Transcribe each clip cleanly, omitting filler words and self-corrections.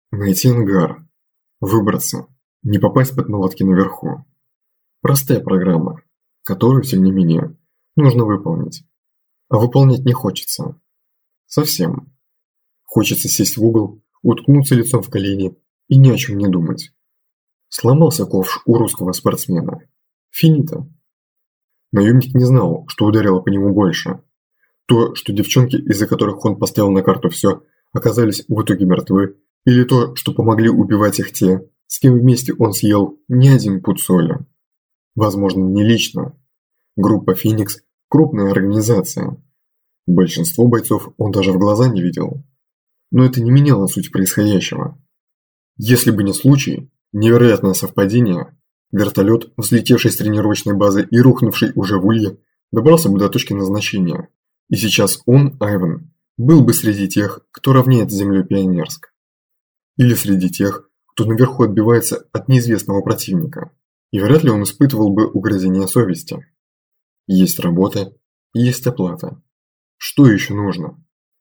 Найти ангар, выбраться, не попасть под наладки наверху. Простая программа, которую, тем не менее, нужно выполнить. А выполнять не хочется. Совсем. Хочется сесть в угол, уткнуться лицом в колени и ни о чем не думать. Сломался ковш у русского спортсмена. Финита. Наемник не знал, что ударило по нему больше. То, что девчонки, из-за которых он поставил на карту все, оказались в итоге мертвы, или то, что помогли убивать их те, с кем вместе он съел не один пуд соли. Возможно, не лично. Группа «Феникс» – крупная организация. Большинство бойцов он даже в глаза не видел. Но это не меняло суть происходящего. Если бы не случай, невероятное совпадение, вертолет, взлетевший с тренировочной базы и рухнувший уже в Улье, добрался бы до точки назначения. И сейчас он, Айвен, был бы среди тех, кто равняет с землей Пионерск. Или среди тех, кто наверху отбивается от неизвестного противника. И вряд ли он испытывал бы угрызение совести. Есть работа, есть оплата. Что еще нужно?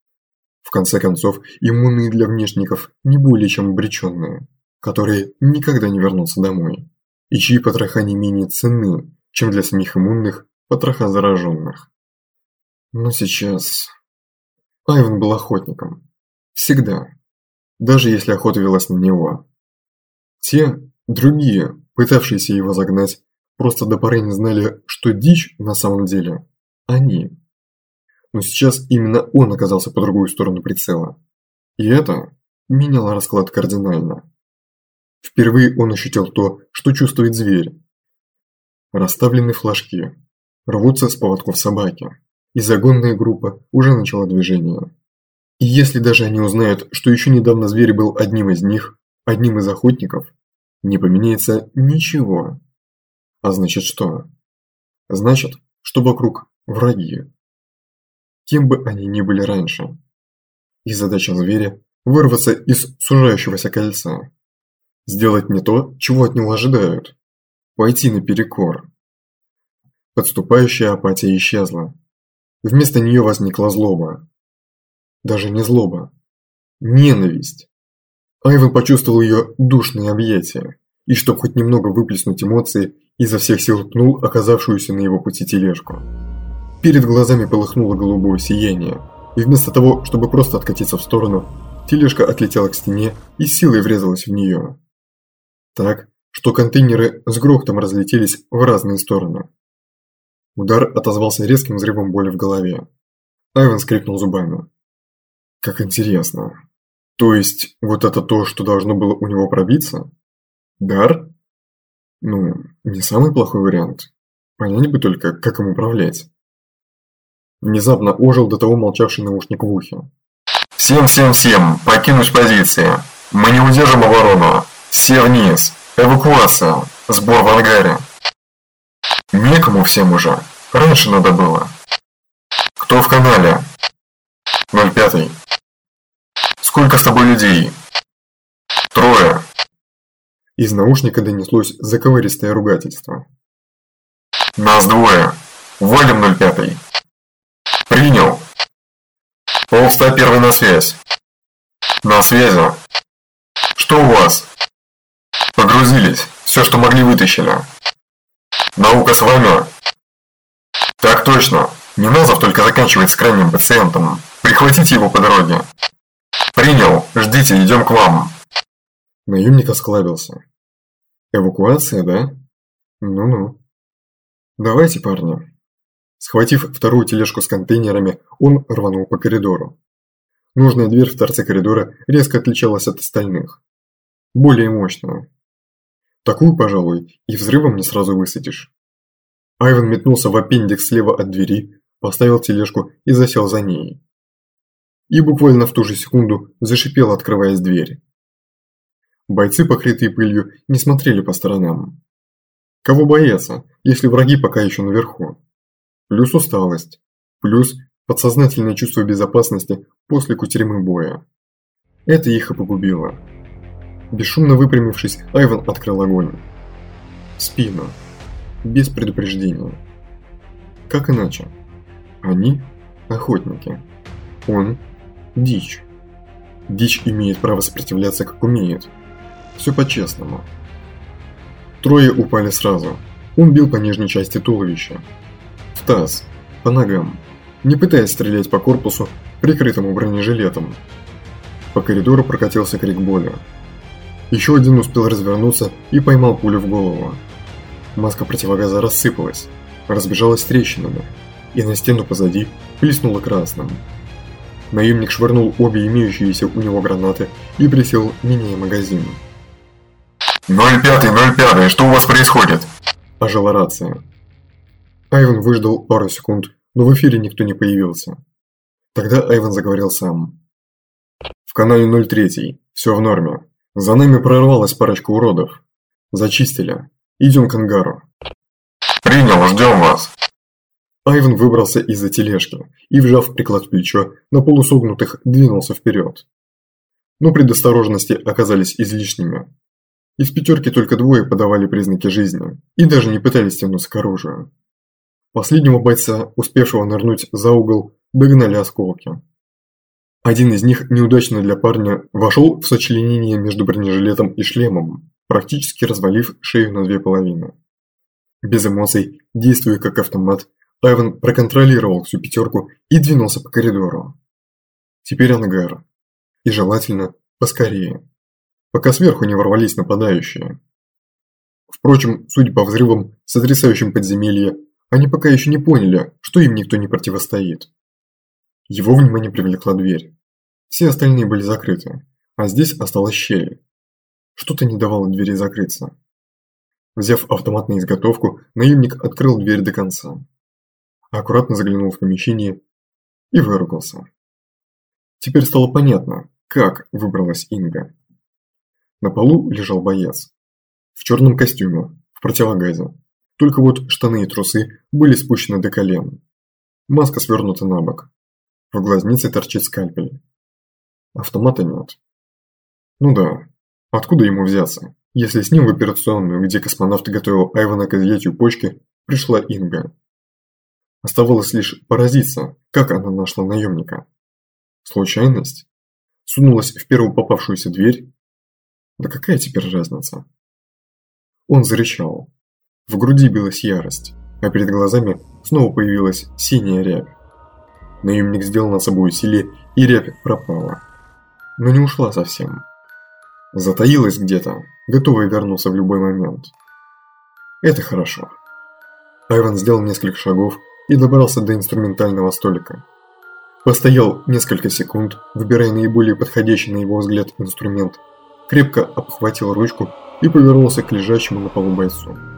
В конце концов, иммунные для внешников не более чем обреченные, которые никогда не вернутся домой, и чьи потроха не менее ценны, чем для самих иммунных потроха зараженных. Но сейчас... Айвен был охотником. Всегда. Даже если охота велась на него. Те, другие, пытавшиеся его загнать, просто до поры не знали, что дичь на самом деле они. Но сейчас именно он оказался по другую сторону прицела. И это меняло расклад кардинально. Впервые он ощутил то, что чувствует зверь. Расставлены флажки. Рвутся с поводков собаки. И загонная группа уже начала движение. И если даже они узнают, что еще недавно зверь был одним из них, одним из охотников, не поменяется ничего. А значит что? Значит, что вокруг враги. Кем бы они ни были раньше. И задача зверя – вырваться из сужающегося кольца. Сделать не то, чего от него ожидают. Пойти наперекор. Подступающая апатия исчезла. Вместо нее возникла злоба. Даже не злоба. Ненависть. Айвен почувствовал ее душные объятия. И чтобы хоть немного выплеснуть эмоции, изо всех сил пнул оказавшуюся на его пути тележку. Перед глазами полыхнуло голубое сияние, и вместо того, чтобы просто откатиться в сторону, тележка отлетела к стене и силой врезалась в нее. Так, что контейнеры с грохотом разлетелись в разные стороны. Удар отозвался резким взрывом боли в голове. Айвен скрипнул зубами. Как интересно. То есть, вот это то, что должно было у него пробиться? Дар? Ну, не самый плохой вариант. Понять бы только, как им управлять. Внезапно ожил до того молчавший наушник в ухе. Всем, покинуть позиции. Мы не удержим оборону. Все вниз. Эвакуация. Сбор в ангаре. Некому всем уже. Раньше надо было. Кто в канале? 05. Сколько с тобой людей? 3. Из наушника донеслось заковыристое ругательство. Нас 2. Вводим 05. Принял. Пол-101 на связь. На связи. Что у вас? Погрузились. Все, что могли, вытащили. Наука с вами. Так точно. Неназов только заканчивает с крайним пациентом. Прихватите его по дороге. Принял. Ждите, идем к вам. Наемник осклабился. Эвакуация, да? Ну-ну. Давайте, парни. Схватив вторую тележку с контейнерами, он рванул по коридору. Нужная дверь в торце коридора резко отличалась от остальных. Более мощная. Такую, пожалуй, и взрывом не сразу высадишь. Айвен метнулся в аппендикс слева от двери, поставил тележку и засел за ней. И буквально в ту же секунду зашипела, открываясь дверь. Бойцы, покрытые пылью, не смотрели по сторонам. Кого бояться, если враги пока еще наверху? Плюс усталость, плюс подсознательное чувство безопасности после кутерьмы боя. Это их и погубило. Бесшумно выпрямившись, Айвен открыл огонь. В спину. Без предупреждения. Как иначе? Они – охотники. Он – дичь. Дичь имеет право сопротивляться, как умеет. Все по-честному. Трое упали сразу. Он бил по нижней части туловища. В таз, по ногам, не пытаясь стрелять по корпусу, прикрытому бронежилетом. По коридору прокатился крик боли. Еще один успел развернуться и поймал пулю в голову. Маска противогаза рассыпалась, разбежалась трещинами, и на стену позади плеснула красным. Наемник швырнул обе имеющиеся у него гранаты и присел, меняя магазин. 05, что у вас происходит? Ожила рация. Айвен выждал пару секунд, но в эфире никто не появился. Тогда Айвен заговорил сам. В канале 03, все в норме. За нами прорвалась парочка уродов. Зачистили. Идем к ангару. Принял, ждем вас. Айвен выбрался из-за тележки и, вжав приклад в плечо, на полусогнутых двинулся вперед. Но предосторожности оказались излишними. Из пятерки только двое подавали признаки жизни и даже не пытались тянуться к оружию. Последнего бойца, успевшего нырнуть за угол, догнали осколки. Один из них, неудачно для парня, вошел в сочленение между бронежилетом и шлемом, практически развалив шею на две половины. Без эмоций, действуя как автомат, Айвен проконтролировал всю пятерку и двинулся по коридору. Теперь ангар. И желательно поскорее, пока сверху не ворвались нападающие. Впрочем, судя по взрывам, сотрясающим подземелье, они пока еще не поняли, что им никто не противостоит. Его внимание привлекла дверь. Все остальные были закрыты, а здесь осталась щель. Что-то не давало двери закрыться. Взяв автомат на изготовку, наемник открыл дверь до конца. Аккуратно заглянул в помещение и выругался. Теперь стало понятно, как выбралась Инга. На полу лежал боец. В черном костюме, в противогазе. Только вот штаны и трусы были спущены до колен. Маска свернута на бок. В глазнице торчит скальпель. Автомата нет. Ну да, откуда ему взяться, если с ним в операционную, где космонавт готовил Айвена к изъятию почки, пришла Инга. Оставалось лишь поразиться, как она нашла наемника. Случайность? Сунулась в первую попавшуюся дверь? Да какая теперь разница? Он зарычал. В груди билась ярость, а перед глазами снова появилась синяя рябь. Наемник сделал над собой усилие, и рябь пропала. Но не ушла совсем. Затаилась где-то, готовая вернуться в любой момент. Это хорошо. Айвен сделал несколько шагов и добрался до инструментального столика. Постоял несколько секунд, выбирая наиболее подходящий на его взгляд инструмент, крепко обхватил ручку и повернулся к лежащему на полу бойцу.